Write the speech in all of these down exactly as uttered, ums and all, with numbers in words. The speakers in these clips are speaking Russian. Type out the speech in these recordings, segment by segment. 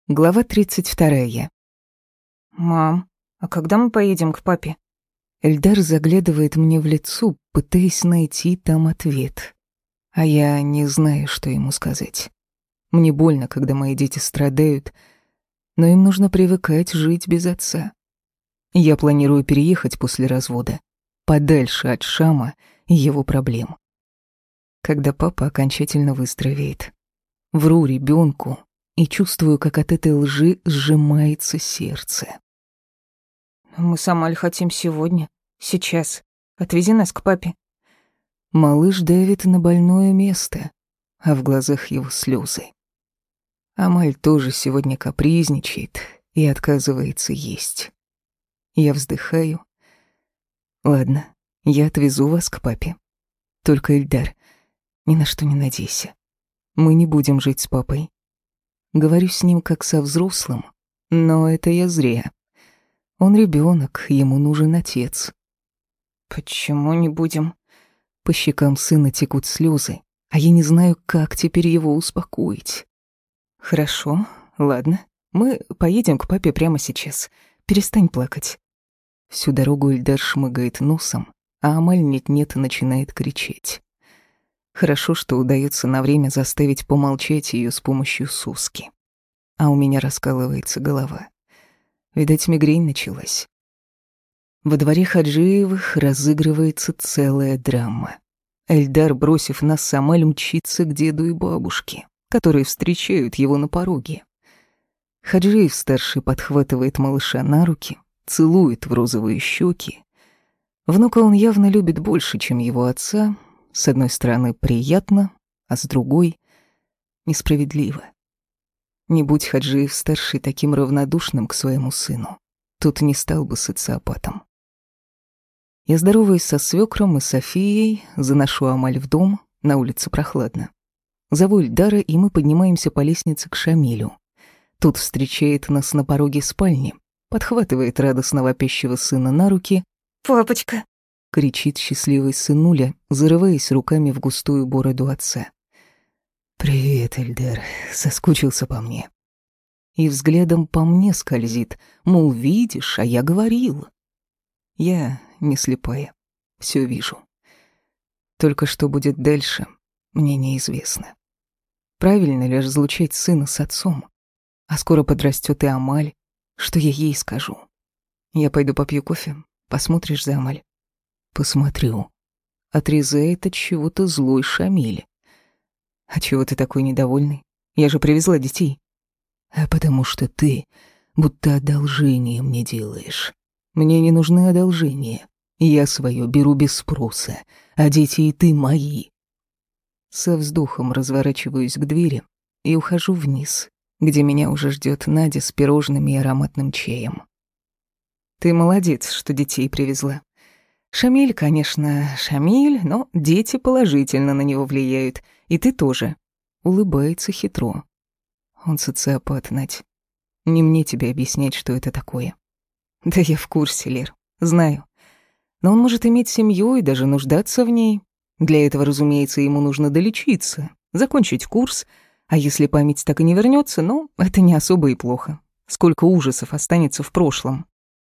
Глава тридцать вторая. «Мам, а когда мы поедем к папе?» Эльдар заглядывает мне в лицо, пытаясь найти там ответ. А я не знаю, что ему сказать. Мне больно, когда мои дети страдают, но им нужно привыкать жить без отца. Я планирую переехать после развода, подальше от Шама и его проблем. Когда папа окончательно выздоровеет. Вру ребенку и чувствую, как от этой лжи сжимается сердце. «Мы с Амаль хотим сегодня, сейчас. Отвези нас к папе». Малыш давит на больное место, а в глазах его слезы. Амаль тоже сегодня капризничает и отказывается есть. Я вздыхаю. Ладно, я отвезу вас к папе. Только, Эльдар, ни на что не надейся. Мы не будем жить с папой. Говорю с ним как со взрослым, но это я зря. Он ребенок, ему нужен отец. «Почему не будем?» По щекам сына текут слезы, а я не знаю, как теперь его успокоить. Хорошо, ладно, мы поедем к папе прямо сейчас. Перестань плакать. Всю дорогу Эльдар шмыгает носом, а Амаль нет-нет начинает кричать. Хорошо, что удается на время заставить помолчать ее с помощью суски. А у меня раскалывается голова. Видать, мигрень началась. Во дворе Хаджиевых разыгрывается целая драма. Эльдар, бросив нас с Амаль, мчится к деду и бабушке, которые встречают его на пороге. Хаджиев-старший подхватывает малыша на руки, целует в розовые щеки. Внука он явно любит больше, чем его отца. С одной стороны, приятно, а с другой — несправедливо. Не будь Хаджиев-старший таким равнодушным к своему сыну, тот не стал бы социопатом. Я здороваюсь со свекром и Софией, заношу Амаль в дом, на улице прохладно. Зову Эльдара, и мы поднимаемся по лестнице к Шамилю. Тот встречает нас на пороге спальни, подхватывает радостно вопящего сына на руки. «Папочка!» — кричит счастливый сынуля, зарываясь руками в густую бороду отца. «Привет, Эльдар, соскучился по мне». И взглядом по мне скользит, мол, видишь, а я говорил. Я не слепая, все вижу. Только что будет дальше, мне неизвестно. Правильно ли разлучать сына с отцом? А скоро подрастет и Амаль. Что я ей скажу? Я пойду попью кофе, посмотришь за Амаль? Посмотрю. Отрезает от чего-то злой Шамиль. А чего ты такой недовольный? Я же привезла детей. А потому что ты будто одолжение мне делаешь. Мне не нужны одолжения. Я свое беру без спроса, а дети и ты мои. Со вздохом разворачиваюсь к двери и ухожу вниз, где меня уже ждет Надя с пирожными и ароматным чаем. Ты молодец, что детей привезла. Шамиль, конечно, Шамиль, но дети положительно на него влияют, и ты тоже. Улыбается хитро. Он социопат, Надь. Не мне тебе объяснять, что это такое. Да я в курсе, Лер, знаю. Но он может иметь семью и даже нуждаться в ней. Для этого, разумеется, ему нужно долечиться, закончить курс, а если память так и не вернется, ну, это не особо и плохо. Сколько ужасов останется в прошлом.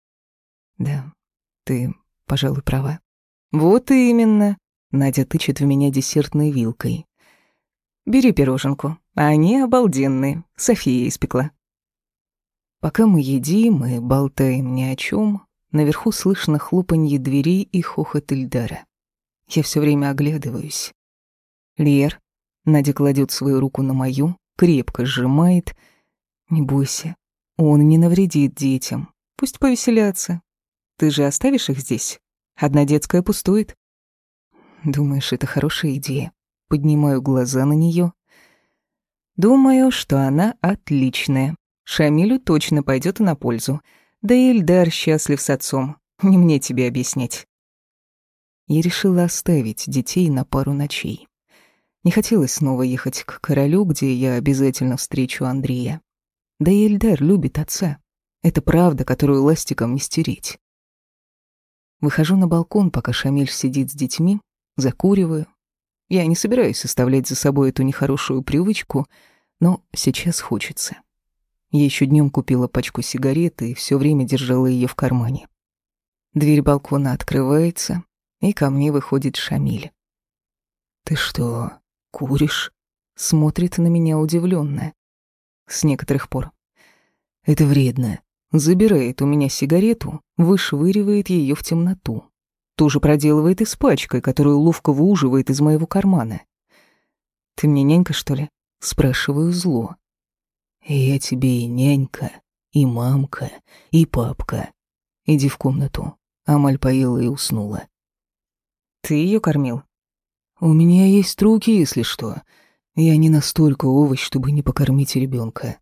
Да, ты, пожалуй, права. Вот именно. Надя тычет в меня десертной вилкой. Бери пироженку, они обалденные, София испекла. Пока мы едим и болтаем ни о чем, наверху слышно хлопанье дверей и хохот Эльдара. Я все время оглядываюсь. Лер, Надя кладет свою руку на мою, крепко сжимает. Не бойся, он не навредит детям, пусть повеселятся. Ты же оставишь их здесь? Одна детская пустует. Думаешь, это хорошая идея? Поднимаю глаза на нее. Думаю, что она отличная. Шамилю точно пойдет на пользу. Да и Эльдар счастлив с отцом. Не мне тебе объяснять. Я решила оставить детей на пару ночей. Не хотелось снова ехать к королю, где я обязательно встречу Андрея. Да и Эльдар любит отца. Это правда, которую ластиком не стереть. Выхожу на балкон, пока Шамиль сидит с детьми, закуриваю. Я не собираюсь оставлять за собой эту нехорошую привычку, но сейчас хочется. Я еще днем купила пачку сигарет и все время держала ее в кармане. Дверь балкона открывается, и ко мне выходит Шамиль. «Ты что, куришь?» Смотрит на меня удивленно. С некоторых пор. «Это вредно». Забирает у меня сигарету, вышвыривает ее в темноту. Тоже проделывает и с пачкой, которую ловко выуживает из моего кармана. «Ты мне нянька, что ли?» Спрашиваю зло. «Я тебе и нянька, и мамка, и папка. Иди в комнату». Амаль поела и уснула. «Ты ее кормил?» «У меня есть руки, если что. Я не настолько овощ, чтобы не покормить ребенка».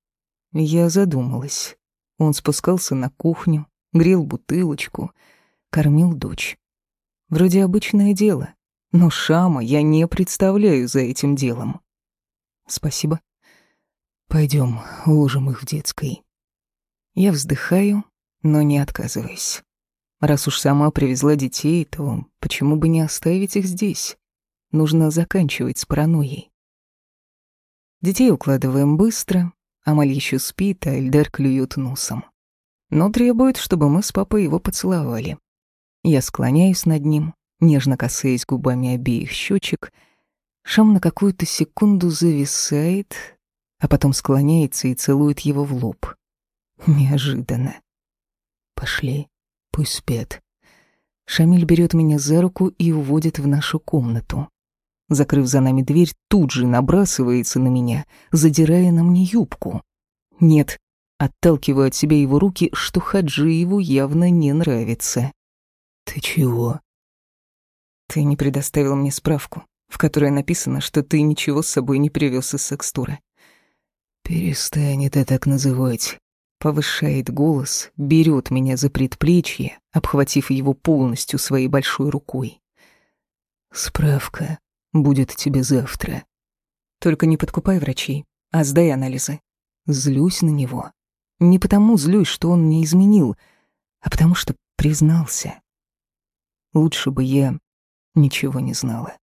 Я задумалась. Он спускался на кухню, грел бутылочку, кормил дочь. Вроде обычное дело, но Шама я не представляю за этим делом. «Спасибо. Пойдем, уложим их в детской». Я вздыхаю, но не отказываюсь. Раз уж сама привезла детей, то почему бы не оставить их здесь? Нужно заканчивать с паранойей. Детей укладываем быстро. Амаль еще спит, а Эльдар клюет носом. Но требует, чтобы мы с папой его поцеловали. Я склоняюсь над ним, нежно касаясь губами обеих щечек. Шам на какую-то секунду зависает, а потом склоняется и целует его в лоб. Неожиданно. «Пошли, пусть спят». Шамиль берет меня за руку и уводит в нашу комнату. Закрыв за нами дверь, тут же набрасывается на меня, задирая на мне юбку. Нет, отталкиваю от себя его руки, что Хаджиеву явно не нравится. «Ты чего?» «Ты не предоставил мне справку, в которой написано, что ты ничего с собой не привез из секс-тура». «Перестань это так называть». Повышает голос, берет меня за предплечье, обхватив его полностью своей большой рукой. «Справка будет тебе завтра». «Только не подкупай врачей, а сдай анализы». Злюсь на него. Не потому злюсь, что он мне изменил, а потому что признался. Лучше бы я ничего не знала.